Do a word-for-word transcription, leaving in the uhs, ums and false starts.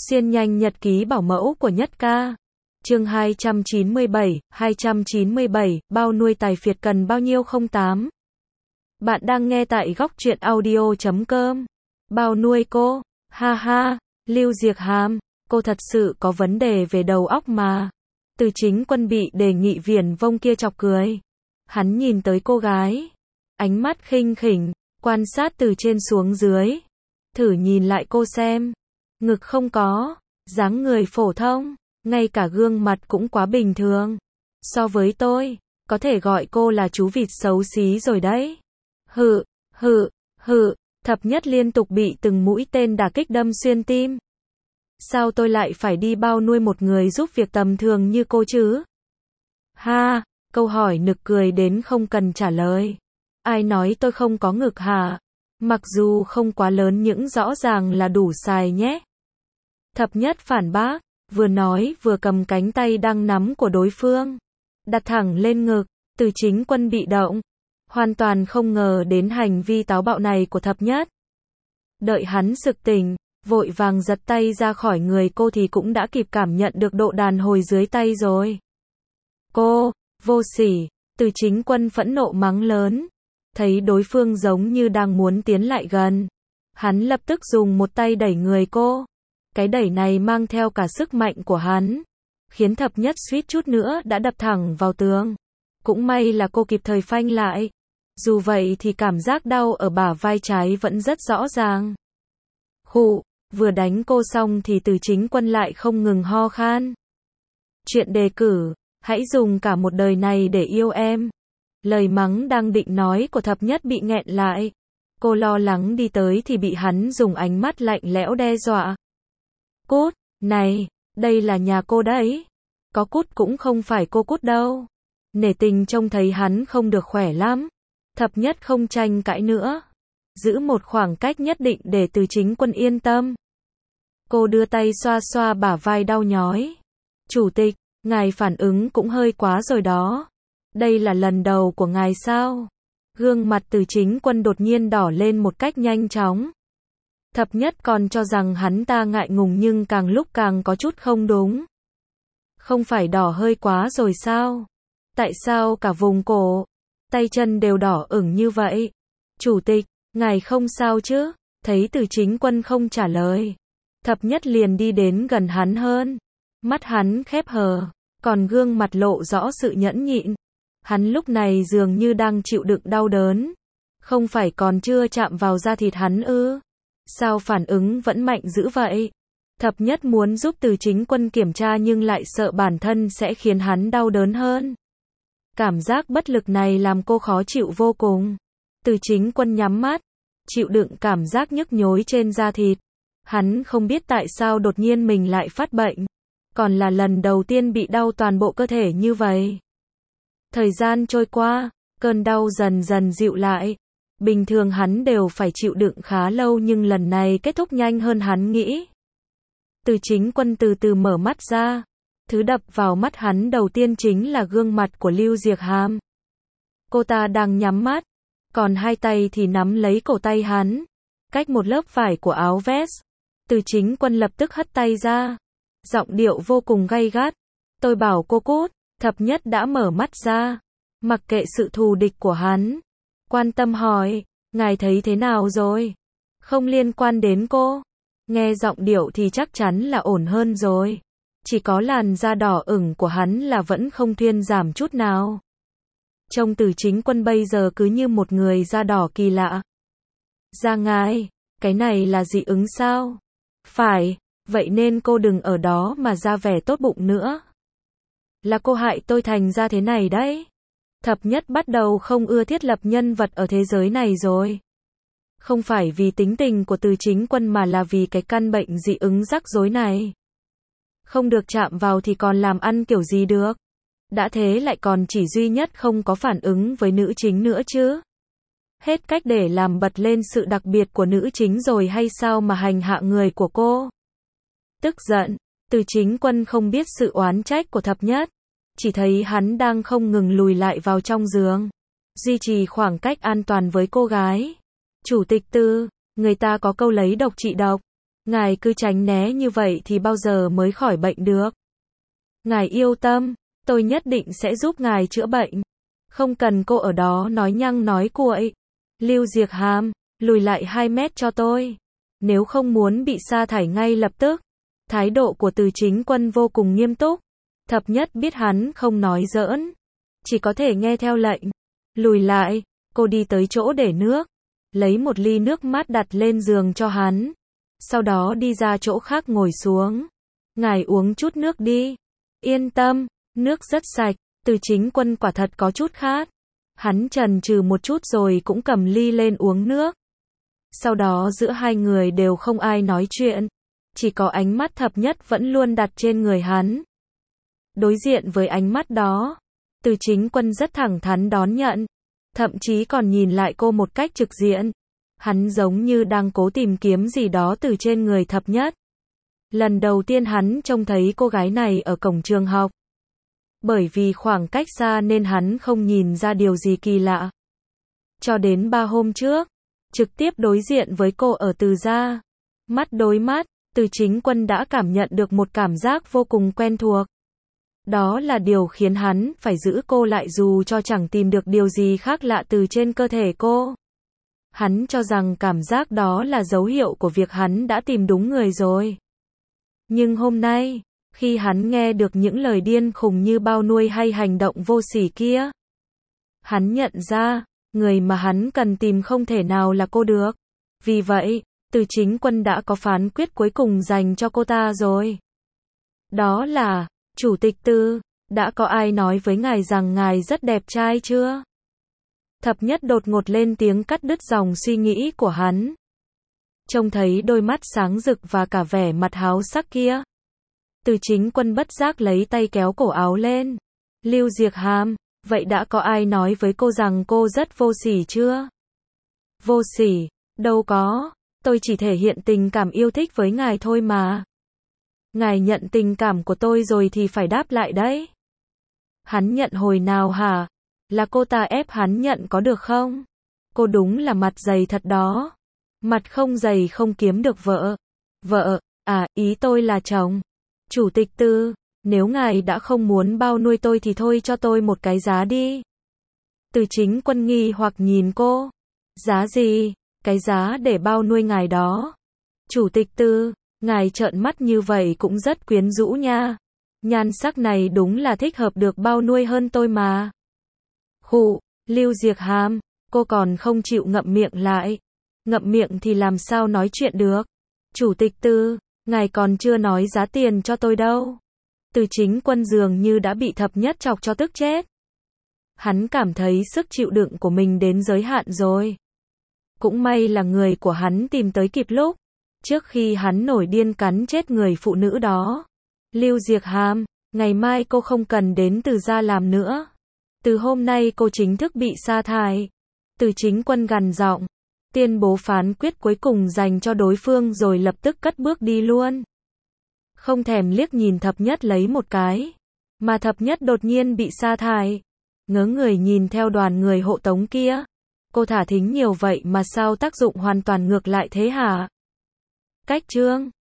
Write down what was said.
Xuyên nhanh nhật ký bảo mẫu của Nhất Ca. Chương hai trăm chín mươi bảy, hai trăm chín mươi bảy, bao nuôi tài phiệt cần bao nhiêu không tám. Bạn đang nghe tại góc truyện audio chấm com. Bao nuôi cô, ha ha, Lưu Diệc Hàm, cô thật sự có vấn đề về đầu óc mà. Từ Chính Quân bị đề nghị viển vông kia chọc cười. Hắn nhìn tới cô gái, ánh mắt khinh khỉnh, quan sát từ trên xuống dưới. Thử nhìn lại cô xem, ngực không có, dáng người phổ thông, ngay cả gương mặt cũng quá bình thường. So với tôi, có thể gọi cô là chú vịt xấu xí rồi đấy. Hự, hự, hự, Thập Nhất liên tục bị từng mũi tên đả kích đâm xuyên tim. Sao tôi lại phải đi bao nuôi một người giúp việc tầm thường như cô chứ? Ha, câu hỏi nực cười đến không cần trả lời. Ai nói tôi không có ngực hả? Mặc dù không quá lớn nhưng rõ ràng là đủ xài nhé. Thập Nhất phản bác, vừa nói vừa cầm cánh tay đang nắm của đối phương, đặt thẳng lên ngực. Từ Chính Quân bị động, hoàn toàn không ngờ đến hành vi táo bạo này của Thập Nhất. Đợi hắn sực tỉnh, vội vàng giật tay ra khỏi người cô thì cũng đã kịp cảm nhận được độ đàn hồi dưới tay rồi. Cô, vô sỉ, Từ Chính Quân phẫn nộ mắng lớn. Thấy đối phương giống như đang muốn tiến lại gần, hắn lập tức dùng một tay đẩy người cô. Cái đẩy này mang theo cả sức mạnh của hắn, khiến Thập Nhất suýt chút nữa đã đập thẳng vào tường. Cũng may là cô kịp thời phanh lại. Dù vậy thì cảm giác đau ở bả vai trái vẫn rất rõ ràng. Khụ, vừa đánh cô xong thì Từ Chính Quân lại không ngừng ho khan. Chuyện đề cử, hãy dùng cả một đời này để yêu em. Lời mắng đang định nói của Thập Nhất bị nghẹn lại. Cô lo lắng đi tới thì bị hắn dùng ánh mắt lạnh lẽo đe dọa. Cút, này, đây là nhà cô đấy. Có cút cũng không phải cô cút đâu. Nể tình trông thấy hắn không được khỏe lắm. Thập Nhất không tranh cãi nữa, giữ một khoảng cách nhất định để Từ Chính Quân yên tâm. Cô đưa tay xoa xoa bả vai đau nhói. Chủ tịch, ngài phản ứng cũng hơi quá rồi đó. Đây là lần đầu của ngài sao? Gương mặt Từ Chính Quân đột nhiên đỏ lên một cách nhanh chóng. Thập Nhất còn cho rằng hắn ta ngại ngùng nhưng càng lúc càng có chút không đúng. Không phải đỏ hơi quá rồi sao? Tại sao cả vùng cổ, tay chân đều đỏ ửng như vậy? Chủ tịch, ngài không sao chứ? Thấy Từ Chính Quân không trả lời, Thập Nhất liền đi đến gần hắn hơn. Mắt hắn khép hờ, còn gương mặt lộ rõ sự nhẫn nhịn. Hắn lúc này dường như đang chịu đựng đau đớn. Không phải còn chưa chạm vào da thịt hắn ư? Sao phản ứng vẫn mạnh dữ vậy? Thập Nhất muốn giúp Từ Chính Quân kiểm tra nhưng lại sợ bản thân sẽ khiến hắn đau đớn hơn. Cảm giác bất lực này làm cô khó chịu vô cùng. Từ Chính Quân nhắm mắt, chịu đựng cảm giác nhức nhối trên da thịt. Hắn không biết tại sao đột nhiên mình lại phát bệnh. Còn là lần đầu tiên bị đau toàn bộ cơ thể như vậy. Thời gian trôi qua, cơn đau dần dần dịu lại. Bình thường hắn đều phải chịu đựng khá lâu nhưng lần này kết thúc nhanh hơn hắn nghĩ. Từ Chính Quân từ từ mở mắt ra. Thứ đập vào mắt hắn đầu tiên chính là gương mặt của Lưu Diệc Hàm. Cô ta đang nhắm mắt, còn hai tay thì nắm lấy cổ tay hắn, cách một lớp vải của áo vest. Từ Chính Quân lập tức hất tay ra, giọng điệu vô cùng gay gắt. Tôi bảo cô cút. Thập Nhất đã mở mắt ra, mặc kệ sự thù địch của hắn, quan tâm hỏi, ngài thấy thế nào rồi? Không liên quan đến cô. Nghe giọng điệu thì chắc chắn là ổn hơn rồi. Chỉ có làn da đỏ ửng của hắn là vẫn không thuyên giảm chút nào. Trông Từ Chính Quân bây giờ cứ như một người da đỏ kỳ lạ. Da ngài, cái này là dị ứng sao? Phải, vậy nên cô đừng ở đó mà ra vẻ tốt bụng nữa. Là cô hại tôi thành ra thế này đấy. Thập Nhất bắt đầu không ưa thiết lập nhân vật ở thế giới này rồi. Không phải vì tính tình của Từ Chính Quân mà là vì cái căn bệnh dị ứng rắc rối này. Không được chạm vào thì còn làm ăn kiểu gì được. Đã thế lại còn chỉ duy nhất không có phản ứng với nữ chính nữa chứ. Hết cách để làm bật lên sự đặc biệt của nữ chính rồi hay sao mà hành hạ người của cô. Tức giận, Từ Chính Quân không biết sự oán trách của Thập Nhất. Chỉ thấy hắn đang không ngừng lùi lại vào trong giường, duy trì khoảng cách an toàn với cô gái. Chủ tịch Tư, người ta có câu lấy độc trị độc. Ngài cứ tránh né như vậy thì bao giờ mới khỏi bệnh được. Ngài yêu tâm, tôi nhất định sẽ giúp ngài chữa bệnh. Không cần cô ở đó nói nhăng nói cuội. Lưu Diệc Hàm, lùi lại hai mét cho tôi. Nếu không muốn bị sa thải ngay lập tức. Thái độ của Từ Chính Quân vô cùng nghiêm túc. Thập Nhất biết hắn không nói giỡn. Chỉ có thể nghe theo lệnh. Lùi lại, cô đi tới chỗ để nước. Lấy một ly nước mát đặt lên giường cho hắn. Sau đó đi ra chỗ khác ngồi xuống. Ngài uống chút nước đi. Yên tâm, nước rất sạch. Từ Chính Quân quả thật có chút khát. Hắn chần chừ một chút rồi cũng cầm ly lên uống nước. Sau đó giữa hai người đều không ai nói chuyện. Chỉ có ánh mắt Thập Nhất vẫn luôn đặt trên người hắn. Đối diện với ánh mắt đó, Từ Chính Quân rất thẳng thắn đón nhận. Thậm chí còn nhìn lại cô một cách trực diện. Hắn giống như đang cố tìm kiếm gì đó từ trên người Thập Nhất. Lần đầu tiên hắn trông thấy cô gái này ở cổng trường học. Bởi vì khoảng cách xa nên hắn không nhìn ra điều gì kỳ lạ. Cho đến ba hôm trước, trực tiếp đối diện với cô ở Từ gia. Mắt đối mắt, Từ Chính Quân đã cảm nhận được một cảm giác vô cùng quen thuộc. Đó là điều khiến hắn phải giữ cô lại dù cho chẳng tìm được điều gì khác lạ từ trên cơ thể cô. Hắn cho rằng cảm giác đó là dấu hiệu của việc hắn đã tìm đúng người rồi. Nhưng hôm nay, khi hắn nghe được những lời điên khùng như bao nuôi hay hành động vô sỉ kia, hắn nhận ra, người mà hắn cần tìm không thể nào là cô được. Vì vậy, Từ Chính Quân đã có phán quyết cuối cùng dành cho cô ta rồi. Đó là, Chủ tịch Từ, đã có ai nói với ngài rằng ngài rất đẹp trai chưa? Thập Nhất đột ngột lên tiếng cắt đứt dòng suy nghĩ của hắn. Trông thấy đôi mắt sáng rực và cả vẻ mặt háo sắc kia. Từ Chính Quân bất giác lấy tay kéo cổ áo lên. Lưu Diệc Hàm, vậy đã có ai nói với cô rằng cô rất vô sỉ chưa? Vô sỉ, đâu có, tôi chỉ thể hiện tình cảm yêu thích với ngài thôi mà. Ngài nhận tình cảm của tôi rồi thì phải đáp lại đấy. Hắn nhận hồi nào hả? Là cô ta ép hắn nhận có được không? Cô đúng là mặt dày thật đó. Mặt không dày không kiếm được vợ. Vợ, à, ý tôi là chồng. Chủ tịch Từ, nếu ngài đã không muốn bao nuôi tôi thì thôi cho tôi một cái giá đi. Từ Chính Quân nghi hoặc nhìn cô. Giá gì? Cái giá để bao nuôi ngài đó. Chủ tịch Từ, ngài trợn mắt như vậy cũng rất quyến rũ nha. Nhan sắc này đúng là thích hợp được bao nuôi hơn tôi mà. Khụ, Lưu Diệc Hàm, cô còn không chịu ngậm miệng lại. Ngậm miệng thì làm sao nói chuyện được. Chủ tịch Từ, ngài còn chưa nói giá tiền cho tôi đâu. Từ Chính Quân dường như đã bị Thập Nhất chọc cho tức chết. Hắn cảm thấy sức chịu đựng của mình đến giới hạn rồi. Cũng may là người của hắn tìm tới kịp lúc. Trước khi hắn nổi điên cắn chết người phụ nữ đó. Lưu Diệc Hàm, ngày mai cô không cần đến Từ gia làm nữa. Từ hôm nay cô chính thức bị sa thải. Từ Chính Quân gằn giọng, tuyên bố phán quyết cuối cùng dành cho đối phương rồi lập tức cất bước đi luôn. Không thèm liếc nhìn Thập Nhất lấy một cái. Mà Thập Nhất đột nhiên bị sa thải. Ngớ người nhìn theo đoàn người hộ tống kia. Cô thả thính nhiều vậy mà sao tác dụng hoàn toàn ngược lại thế hả? Cách chương